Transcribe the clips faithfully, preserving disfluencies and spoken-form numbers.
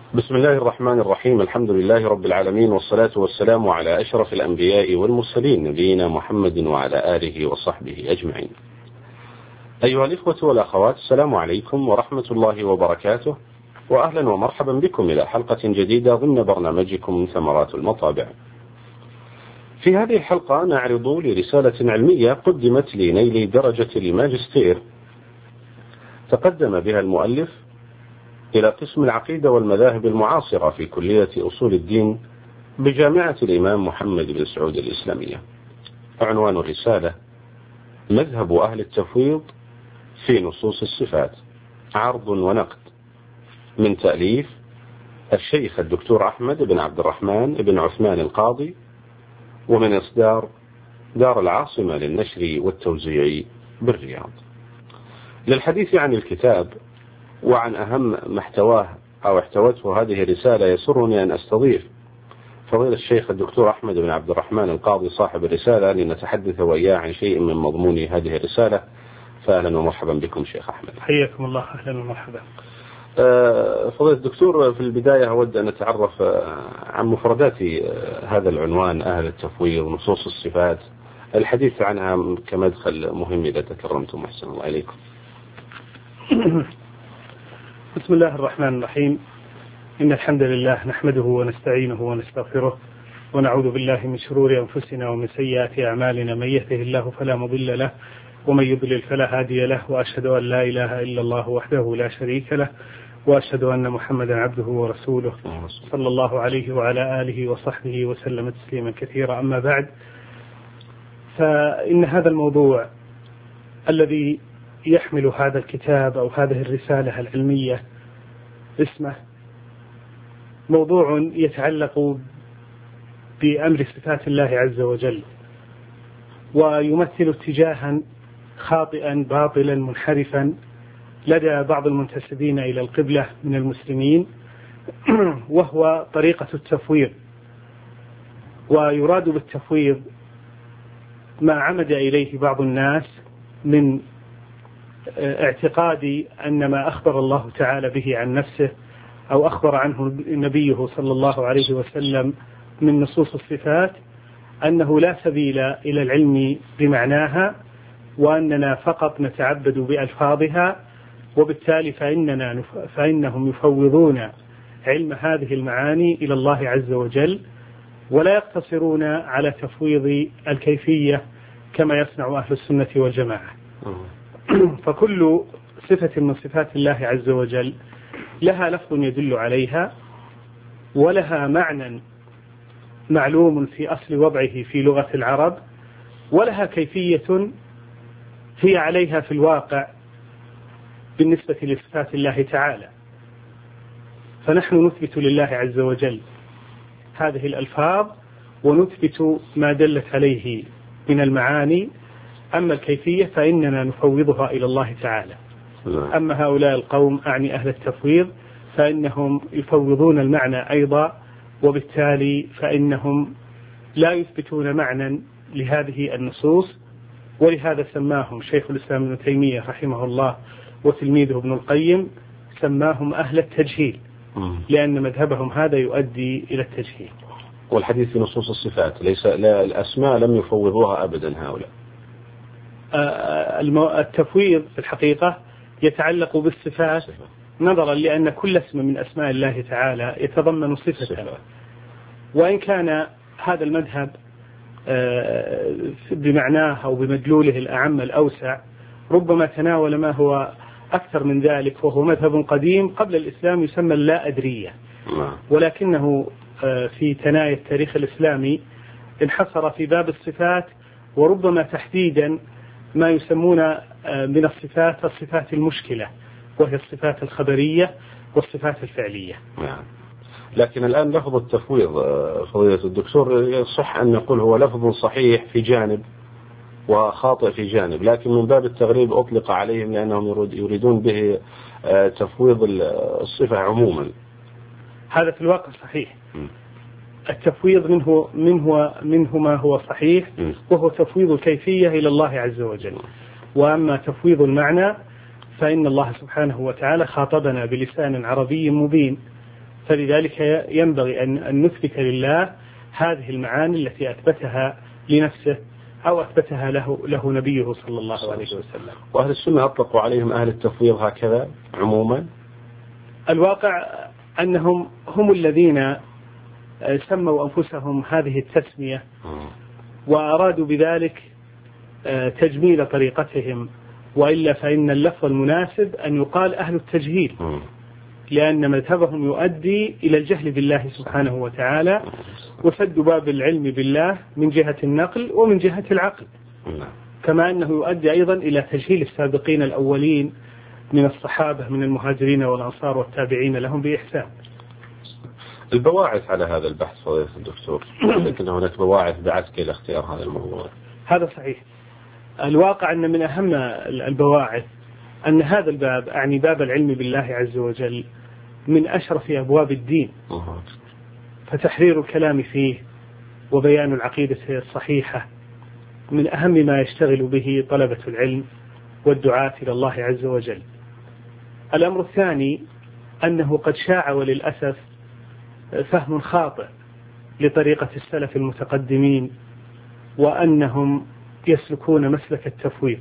بسم الله الرحمن الرحيم. الحمد لله رب العالمين، والصلاة والسلام على أشرف الأنبياء والمرسلين، نبينا محمد وعلى آله وصحبه أجمعين. أيها الإخوة والأخوات، السلام عليكم ورحمة الله وبركاته، وأهلا ومرحبا بكم إلى حلقة جديدة ضمن برنامجكم ثمرات المطابع. في هذه الحلقة نعرض لرسالة علمية قدمت لنيل درجة الماجستير تقدم بها المؤلف إلى قسم العقيدة والمذاهب المعاصرة في كلية أصول الدين بجامعة الإمام محمد بن سعود الإسلامية. عنوان الرسالة: مذهب أهل التفويض في نصوص الصفات، عرض ونقد، من تأليف الشيخ الدكتور أحمد بن عبد الرحمن بن عثمان القاضي، ومن إصدار دار العاصمة للنشر والتوزيع بالرياض. للحديث عن الكتاب وعن أهم محتواه أو احتوته هذه الرسالة، يسرني أن أستضيف فضيلة الشيخ الدكتور أحمد بن عبد الرحمن القاضي صاحب الرسالة لنتحدث وإياه عن شيء من مضمون هذه الرسالة. فأهلا ومرحبا بكم شيخ أحمد. حياكم الله. أهلا ومرحبا. فضيلة الدكتور، في البداية أود أن أتعرف عن مفردات هذا العنوان: أهل التفويض، نصوص الصفات، الحديث عنها كمدخل مهم إذا تكرمتم. أحسن الله إليكم. بسم الله الرحمن الرحيم. إن الحمد لله نحمده ونستعينه ونستغفره، ونعوذ بالله من شرور أنفسنا ومن سيئات أعمالنا. من يهده الله فلا مضل له، ومن يضلل فلا هادي له، وأشهد أن لا إله إلا الله وحده لا شريك له، وأشهد أن محمدا عبده ورسوله صلى الله عليه وعلى آله وصحبه وسلم تسليما كثيرا. أما بعد، فإن هذا الموضوع الذي يحمل هذا الكتاب أو هذه الرسالة العلمية اسمه موضوع يتعلق بأمر صفات الله عز وجل، ويمثل اتجاها خاطئا باطلا منحرفا لدى بعض المنتسبين إلى القبلة من المسلمين، وهو طريقة التفويض. ويراد بالتفويض ما عمد إليه بعض الناس من اعتقاد أن ما أخبر الله تعالى به عن نفسه أو أخبر عنه نبيه صلى الله عليه وسلم من نصوص الصفات أنه لا سبيل إلى العلم بمعناها، وأننا فقط نتعبد بألفاظها، وبالتالي فإننا فإنهم يفوضون علم هذه المعاني إلى الله عز وجل، ولا يقتصرون على تفويض الكيفية كما يصنع أهل السنة والجماعة. فكل صفة من صفات الله عز وجل لها لفظ يدل عليها، ولها معنى معلوم في أصل وضعه في لغة العرب، ولها كيفية هي عليها في الواقع بالنسبة لصفات الله تعالى. فنحن نثبت لله عز وجل هذه الألفاظ ونثبت ما دلت عليه من المعاني، أما الكيفية فإننا نفوضها إلى الله تعالى. أما هؤلاء القوم، أعني أهل التفويض، فإنهم يفوضون المعنى أيضا، وبالتالي فإنهم لا يثبتون معنى لهذه النصوص. ولهذا سماهم شيخ الإسلام ابن تيمية رحمه الله وتلميذه ابن القيم، سماهم أهل التجهيل، لأن مذهبهم هذا يؤدي إلى التجهيل. والحديث في نصوص الصفات ليس لا الأسماء لم يفوضوها أبدا هؤلاء. التفويض في الحقيقة يتعلق بالصفات، نظرا لأن كل اسم من أسماء الله تعالى يتضمن صفة، وإن كان هذا المذهب بمعناه أو بمدلوله الأعم الأوسع ربما تناول ما هو أكثر من ذلك، وهو مذهب قديم قبل الإسلام يسمى اللا أدرية، ولكنه في ثنايا التاريخ الإسلامي انحصر في باب الصفات، وربما تحديدا ما يسمون من الصفات الصفات المشكلة، وهي الصفات الخبرية والصفات الفعلية. نعم. لكن الآن لفظ التفويض فضيلة الدكتور يصح أن نقول هو لفظ صحيح في جانب وخاطئ في جانب، لكن من باب التغريب أطلق عليهم لأنهم يريدون به تفويض الصفة عموما. هذا في الواقع صحيح. التفويض منه منه منه ما هو صحيح، وهو تفويض الكيفية إلى الله عز وجل. وأما تفويض المعنى فإن الله سبحانه وتعالى خاطبنا بلسان عربي مبين، فلذلك ينبغي أن نثبت لله هذه المعاني التي أثبتها لنفسه أو أثبتها له, له نبيه صلى الله عليه وسلم. وأهل السنة أطلقوا عليهم أهل التفويض هكذا عموما؟ الواقع أنهم هم الذين سموا أنفسهم هذه التسمية وأرادوا بذلك تجميل طريقتهم، وإلا فإن اللفظ المناسب أن يقال أهل التجهيل، لأن مذهبهم يؤدي إلى الجهل بالله سبحانه وتعالى وسد باب العلم بالله من جهة النقل ومن جهة العقل، كما أنه يؤدي أيضا إلى تجهيل السابقين الأولين من الصحابة من المهاجرين والأنصار والتابعين لهم بإحسان. البواعث على هذا البحث فضيلة الدكتور، لكن هناك بواعث دعتك إلى اختيار هذا الموضوع. هذا صحيح. الواقع أن من أهم البواعث أن هذا الباب، أعني باب العلم بالله عز وجل، من أشرف أبواب الدين، فتحرير الكلام فيه وبيان العقيدة الصحيحة من أهم ما يشتغل به طلبة العلم والدعاة إلى الله عز وجل. الأمر الثاني أنه قد شاع وللأسف فهم خاطئ لطريقة السلف المتقدمين، وأنهم يسلكون مسلك التفويض،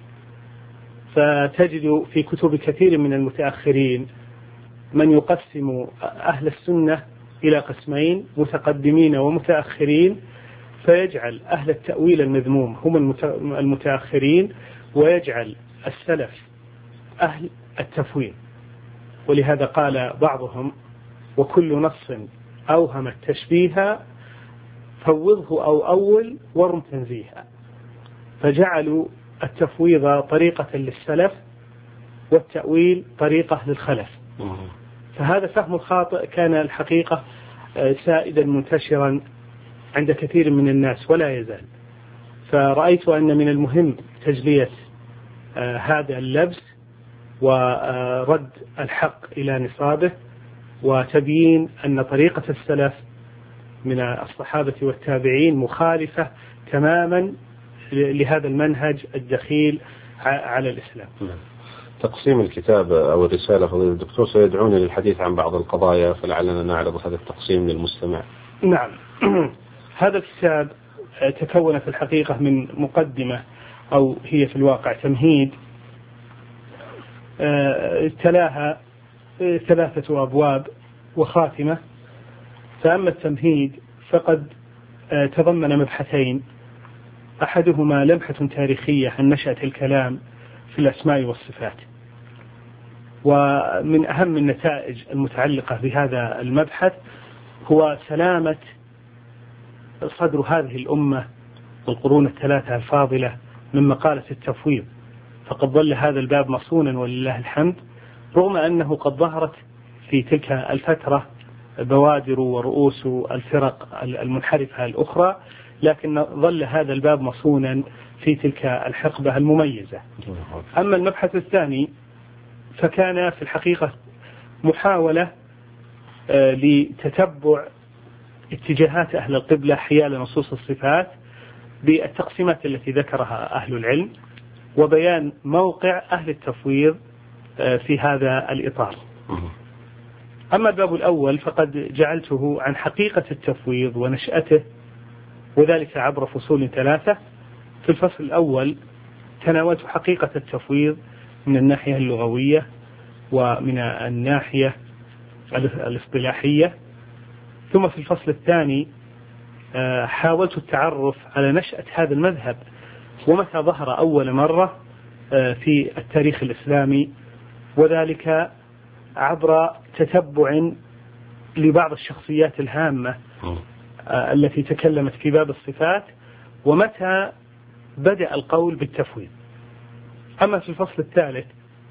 فتجد في كتب كثير من المتأخرين من يقسم أهل السنة إلى قسمين، متقدمين ومتأخرين، فيجعل أهل التأويل المذموم هم المتأخرين، ويجعل السلف أهل التفويض. ولهذا قال بعضهم: وكل نص أوهم التشبيه فوضه أو أول ورم تنزيها. فجعلوا التفويض طريقة للسلف والتأويل طريقة للخلف. فهذا فهم خاطئ كان الحقيقة سائدا منتشرا عند كثير من الناس ولا يزال. فرأيت أن من المهم تجلية هذا اللبس ورد الحق إلى نصابه، وتبيين أن طريقة السلف من الصحابة والتابعين مخالفة تماما لهذا المنهج الدخيل على الإسلام. تقسيم الكتاب أو الرسالة فضيلة الدكتور سيدعون للحديث عن بعض القضايا، فلعلنا نعرض هذا التقسيم للمستمع. نعم. هذا الكتاب تكون في الحقيقة من مقدمة، أو هي في الواقع تمهيد، تلاها ثلاثة أبواب وخاتمة. فأما التمهيد فقد تضمن مبحثين، أحدهما لمحة تاريخية عن نشأة الكلام في الأسماء والصفات. ومن أهم النتائج المتعلقة بهذا المبحث هو سلامة صدر هذه الأمة والقرون الثلاثة الفاضلة من مقالة التفويض، فقد ظل هذا الباب مصونا ولله الحمد، رغم أنه قد ظهرت في تلك الفترة بوادر ورؤوس الفرق المنحرفة الأخرى، لكن ظل هذا الباب مصونا في تلك الحقبة المميزة. أما المبحث الثاني فكان في الحقيقة محاولة لتتبع اتجاهات أهل القبلة حيال نصوص الصفات بالتقسيمات التي ذكرها أهل العلم، وبيان موقع أهل التفويض في هذا الإطار. أما الباب الأول فقد جعلته عن حقيقة التفويض ونشأته، وذلك عبر فصول ثلاثة. في الفصل الأول تناولت حقيقة التفويض من الناحية اللغوية ومن الناحية الاصطلاحية. ثم في الفصل الثاني حاولت التعرف على نشأة هذا المذهب ومتى ظهر أول مرة في التاريخ الإسلامي، وذلك عبر تتبع لبعض الشخصيات الهامة التي تكلمت في باب الصفات ومتى بدأ القول بالتفويض. أما في الفصل الثالث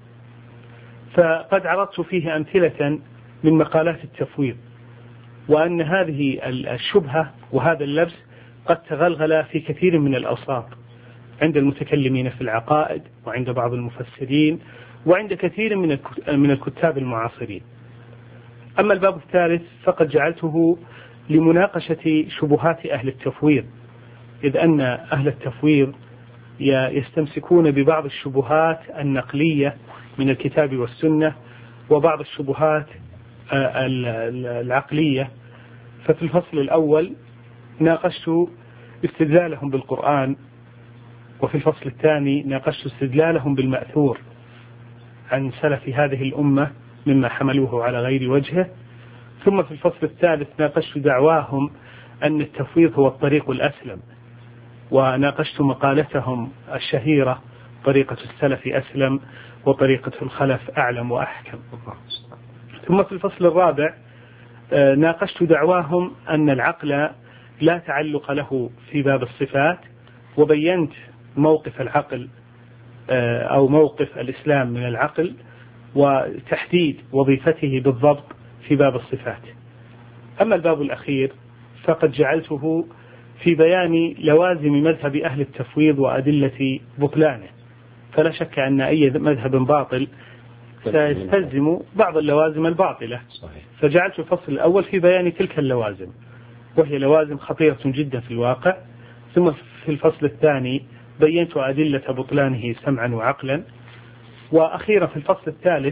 فقد عرضت فيه أمثلة من مقالات التفويض، وأن هذه الشبهة وهذا اللبس قد تغلغل في كثير من الأوساط عند المتكلمين في العقائد وعند بعض المفسرين وعند كثير من الكتاب المعاصرين. أما الباب الثالث فقد جعلته لمناقشة شبهات أهل التفويض، إذ أن أهل التفويض يستمسكون ببعض الشبهات النقلية من الكتاب والسنة وبعض الشبهات العقلية، ففي الفصل الأول ناقشت استدلالهم بالقرآن، وفي الفصل الثاني ناقشت استدلالهم بالمأثور عن سلف هذه الأمة مما حملوه على غير وجهه، ثم في الفصل الثالث ناقشت دعواهم أن التفويض هو الطريق الأسلم، وناقشت مقالتهم الشهيرة طريقة السلف أسلم وطريقة الخلف أعلم وأحكم. ثم في الفصل الرابع ناقشت دعواهم أن العقل لا تعلق له في باب الصفات، وبينت موقف العقل أو موقف الإسلام من العقل وتحديد وظيفته بالضبط في باب الصفات. أما الباب الأخير فقد جعلته في بيان لوازم مذهب أهل التفويض وأدلة بطلانه، فلا شك أن أي مذهب باطل سيستلزم بعض اللوازم الباطلة، فجعلت الفصل الأول في بيان تلك اللوازم، وهي لوازم خطيرة جدا في الواقع. ثم في الفصل الثاني بينت أدلة بطلانه سمعا وعقلا، وأخيرا في الفصل الثالث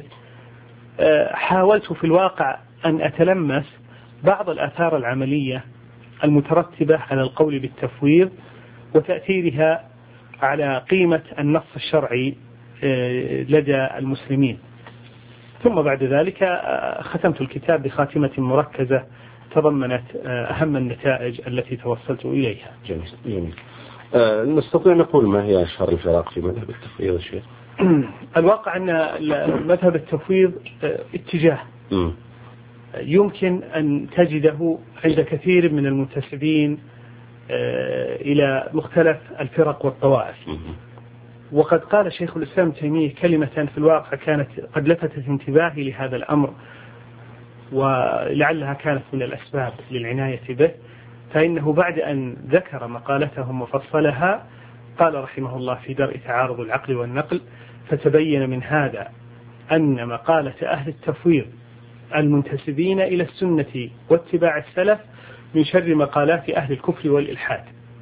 حاولت في الواقع أن أتلمس بعض الآثار العملية المترتبة على القول بالتفويض وتأثيرها على قيمة النص الشرعي لدى المسلمين. ثم بعد ذلك ختمت الكتاب بخاتمة مركزة تضمنت أهم النتائج التي توصلت إليها. جميل. جميل. أه نستطيع نقول ما هي أشهر الفرق في مذهب التفويض يا شيخ؟ الواقع أن مذهب التفويض اتجاه م. يمكن أن تجده عند كثير من المنتسبين إلى مختلف الفرق والطوائف. وقد قال شيخ الإسلام تيمية كلمة في الواقع كانت قد لفتت انتباهي لهذا الأمر، ولعلها كانت من الأسباب للعناية به، فإنه بعد أن ذكر مقالتهم وفصلها قال رحمه الله في درء تعارض العقل والنقل: فتبين من هذا أن مقالة أهل التفويض المنتسبين إلى السنة واتباع السلف من شر مقالات أهل الكفر والإلحاد.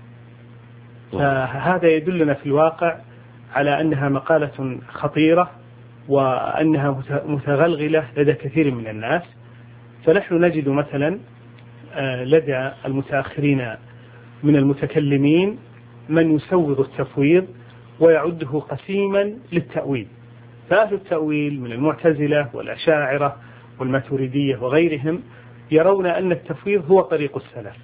فهذا يدلنا في الواقع على أنها مقالة خطيرة وأنها متغلغلة لدى كثير من الناس. فنحن نجد مثلا لدى المتأخرين من المتكلمين من يسوغ التفويض ويعده قسيما للتأويل، فأهل التأويل من المعتزلة والأشاعرة والماتريدية وغيرهم يرون أن التفويض هو طريق السلف،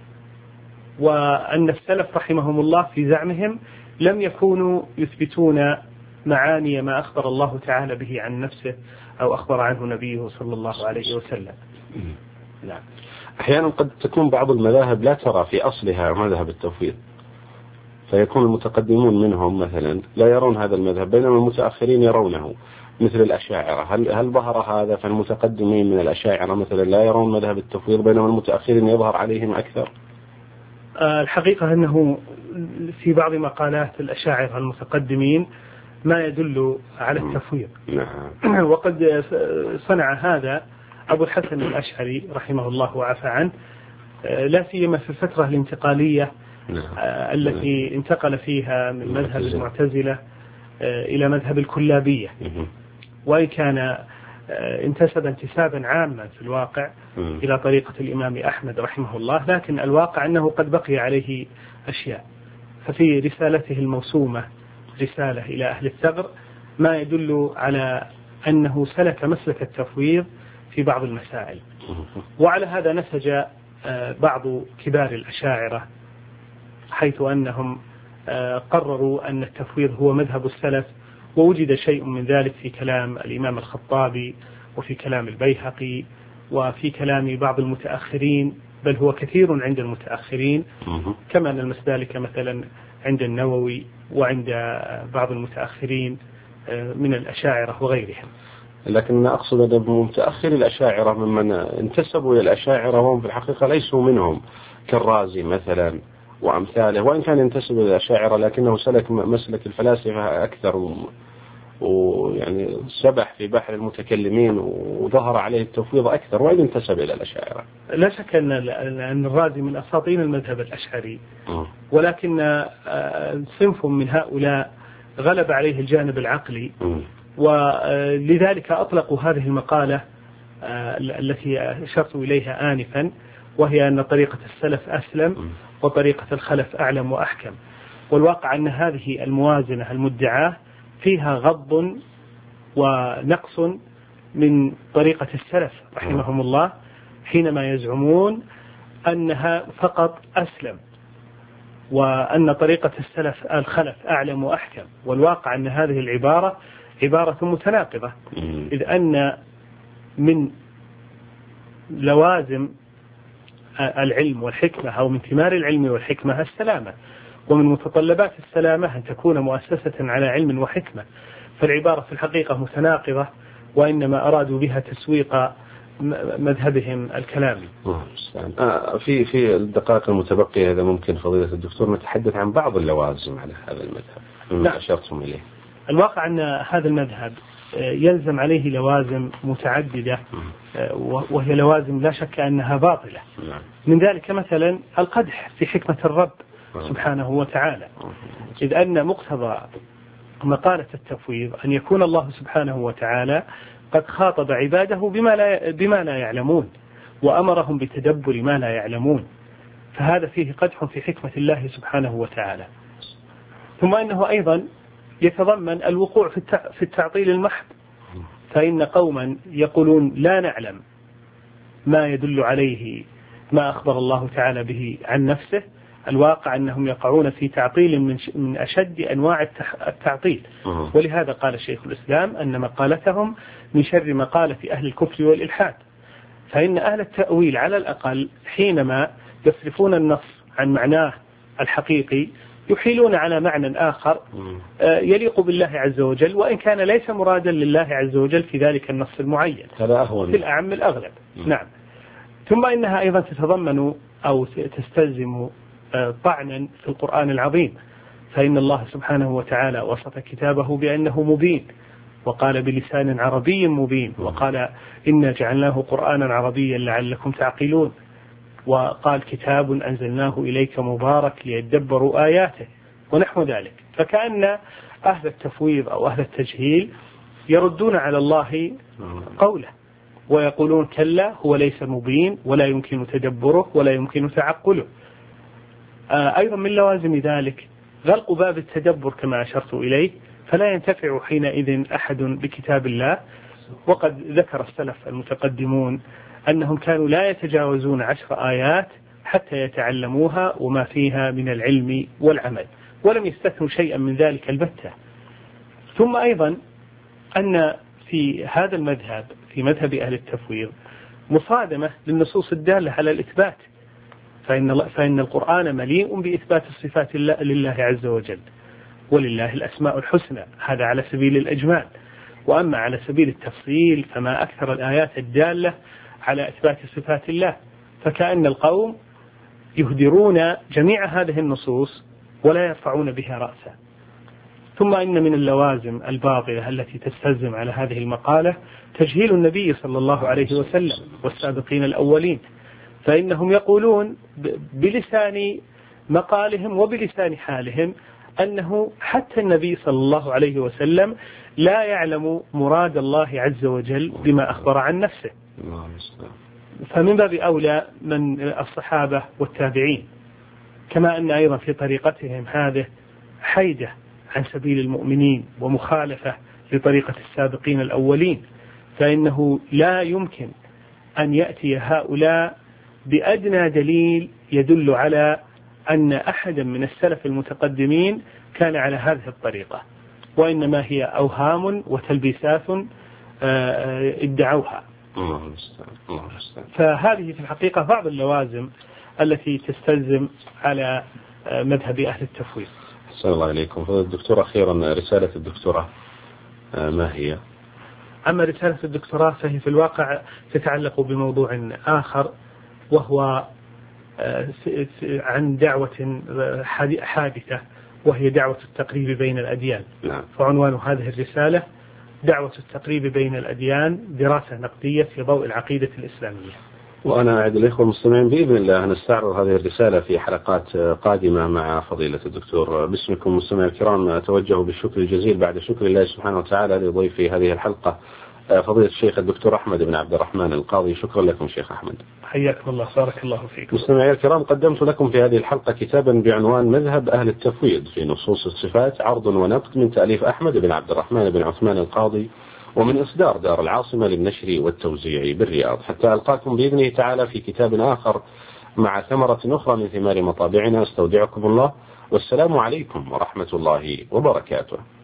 وأن السلف رحمهم الله في زعمهم لم يكونوا يثبتون معاني ما أخبر الله تعالى به عن نفسه أو أخبر عنه نبيه صلى الله عليه وسلم. نعم. أحيانا قد تكون بعض المذاهب لا ترى في أصلها مذهب التفويض، فيكون المتقدمون منهم مثلا لا يرون هذا المذهب بينما المتأخرين يرونه، مثل الأشاعرة. هل هل ظهر هذا؟ فالمتقدمين من الأشاعرة مثلا لا يرون مذهب التفويض بينما المتأخرين يظهر عليهم أكثر. الحقيقة أنه في بعض مقالات الأشاعرة المتقدمين ما يدل على التفويض. نعم. وقد صنع هذا أبو الحسن الأشعري رحمه الله وعفى عنه، لا سيما في الفترة الانتقالية التي انتقل فيها من مذهب المعتزلة إلى مذهب الكلابية، وإن كان انتسب انتسابا عاما في الواقع إلى طريقة الإمام أحمد رحمه الله، لكن الواقع أنه قد بقي عليه أشياء. ففي رسالته الموسومة رسالة إلى أهل الثغر ما يدل على أنه سلك مسلك التفويض في بعض المسائل. وعلى هذا نسج بعض كبار الأشاعرة حيث أنهم قرروا أن التفويض هو مذهب السلف، ووجد شيء من ذلك في كلام الإمام الخطابي وفي كلام البيهقي وفي كلام بعض المتأخرين، بل هو كثير عند المتأخرين، كما أن المسالك مثلا عند النووي وعند بعض المتأخرين من الأشاعرة وغيرهم. لكن أقصد أن متأخر الأشاعرة ممن انتسبوا إلى الأشاعرة وهم في الحقيقة ليسوا منهم، كالرازي مثلا وأمثاله، وإن كان ينتسب إلى الأشاعرة لكنه سلك مسلك الفلاسفة أكثر، ويعني سبح في بحر المتكلمين وظهر عليه التفويض أكثر وإن انتسب إلى الأشاعرة. لا شك أن الرازي من أساطين المذهب الأشعري، ولكن صنف من هؤلاء غلب عليه الجانب العقلي، ولذلك أطلقوا هذه المقالة التي أشرت إليها آنفا، وهي أن طريقة السلف أسلم وطريقة الخلف أعلم وأحكم. والواقع أن هذه الموازنة المدعاة فيها غض ونقص من طريقة السلف رحمهم الله، حينما يزعمون أنها فقط أسلم، وأن طريقة السلف الخلف أعلم وأحكم. والواقع أن هذه العبارة عبارة متناقضة، إذ أن من لوازم العلم والحكمة أو من ثمار العلم والحكمة السلامة، ومن متطلبات السلامة أن تكون مؤسسة على علم وحكمة. فالعبارة في الحقيقة متناقضة، وإنما أرادوا بها تسويق مذهبهم الكلامي. آه في في الدقائق المتبقية إذا ممكن فضيلة الدكتور نتحدث عن بعض اللوازم على هذا المذهب مما أشرتم إليه. الواقع أن هذا المذهب يلزم عليه لوازم متعددة، وهي لوازم لا شك أنها باطلة. من ذلك مثلا القدح في حكمة الرب سبحانه وتعالى، إذ أن مقتضى مقالة التفويض أن يكون الله سبحانه وتعالى قد خاطب عباده بما لا بما لا يعلمون، وأمرهم بتدبر ما لا يعلمون، فهذا فيه قدح في حكمة الله سبحانه وتعالى. ثم أنه أيضا يتضمن الوقوع في التعطيل المحض، فإن قوما يقولون لا نعلم ما يدل عليه ما أخبر الله تعالى به عن نفسه. الواقع أنهم يقعون في تعطيل من من أشد أنواع التعطيل، ولهذا قال شيخ الإسلام أن مقالتهم من شر مقالة أهل الكفر والإلحاد. فإن أهل التأويل على الأقل حينما يصرفون النص عن معناه الحقيقي يحيلون على معنى آخر يليق بالله عز وجل، وإن كان ليس مرادا لله عز وجل في ذلك النص المعين، في الأعم الأغلب. نعم. ثم إنها أيضا تتضمن أو تستلزم طعنا في القرآن العظيم، فإن الله سبحانه وتعالى وصف كتابه بأنه مبين، وقال بلسان عربي مبين، وقال إنا جعلناه قرآنا عربيا لعلكم تعقلون، وقال كتاب أنزلناه إليك مبارك ليدبروا آياته ونحو ذلك. فكأن أهل التفويض أو أهل التجهيل يردون على الله قوله ويقولون كلا هو ليس مبين ولا يمكن تدبره ولا يمكن تعقله. أيضا من لوازم ذلك غلق باب التدبر كما أشرت إليه، فلا ينتفع حينئذ أحد بكتاب الله. وقد ذكر السلف المتقدمون أنهم كانوا لا يتجاوزون عشر آيات حتى يتعلموها وما فيها من العلم والعمل، ولم يستثنوا شيئا من ذلك البتة. ثم أيضا أن في هذا المذهب في مذهب أهل التفويض مصادمة للنصوص الدالة على الإثبات، فإن, فإن القرآن مليء بإثبات الصفات لله عز وجل، ولله الأسماء الحسنى، هذا على سبيل الإجمال. وأما على سبيل التفصيل فما أكثر الآيات الدالة على إثبات صفات الله، فكأن القوم يهدرون جميع هذه النصوص ولا يرفعون بها رأسا. ثم إن من اللوازم الباطلة التي تستلزم على هذه المقالة تجهيل النبي صلى الله عليه وسلم والسابقين الأولين، فإنهم يقولون بلسان مقالهم وبلسان حالهم أنه حتى النبي صلى الله عليه وسلم لا يعلم مراد الله عز وجل بما أخبر عن نفسه، فمن باب أولى من الصحابة والتابعين. كما أن أيضا في طريقتهم هذه حيدة عن سبيل المؤمنين ومخالفة لطريقة السابقين الأولين، فإنه لا يمكن أن يأتي هؤلاء بأدنى دليل يدل على أن أحدا من السلف المتقدمين كان على هذه الطريقة، وإنما هي أوهام وتلبيسات ادعوها. فهذه في الحقيقة بعض اللوازم التي تستلزم على مذهب أهل التفويض. صلى الله عليكم. فالدكتور أخيرا رسالة الدكتوراه ما هي؟ أما رسالة الدكتوراه فهي في الواقع تتعلق بموضوع آخر، وهو عن دعوة حادثة، وهي دعوة التقريب بين الأديان. نعم. فعنوان هذه الرسالة دعوة التقريب بين الأديان، دراسة نقدية في ضوء العقيدة الإسلامية. وأنا أعد الإخوة المستمعين بإذن الله أن نستعرض هذه الرسالة في حلقات قادمة مع فضيلة الدكتور. باسمكم مستمعي الكرام أتوجه بالشكر الجزيل بعد شكر الله سبحانه وتعالى لضيف هذه الحلقة فضيلة الشيخ الدكتور أحمد بن عبد الرحمن القاضي. شكرا لكم شيخ أحمد. حياكم الله، بارك الله فيكم. مستمعي الكرام، قدمت لكم في هذه الحلقة كتابا بعنوان مذهب أهل التفويض في نصوص الصفات، عرض ونقد، من تأليف أحمد بن عبد الرحمن بن عثمان القاضي، ومن إصدار دار العاصمة للنشر والتوزيع بالرياض. حتى ألقاكم بإذنه تعالى في كتاب آخر مع ثمرة أخرى من ثمار مطابعنا، استودعكم الله، والسلام عليكم ورحمة الله وبركاته.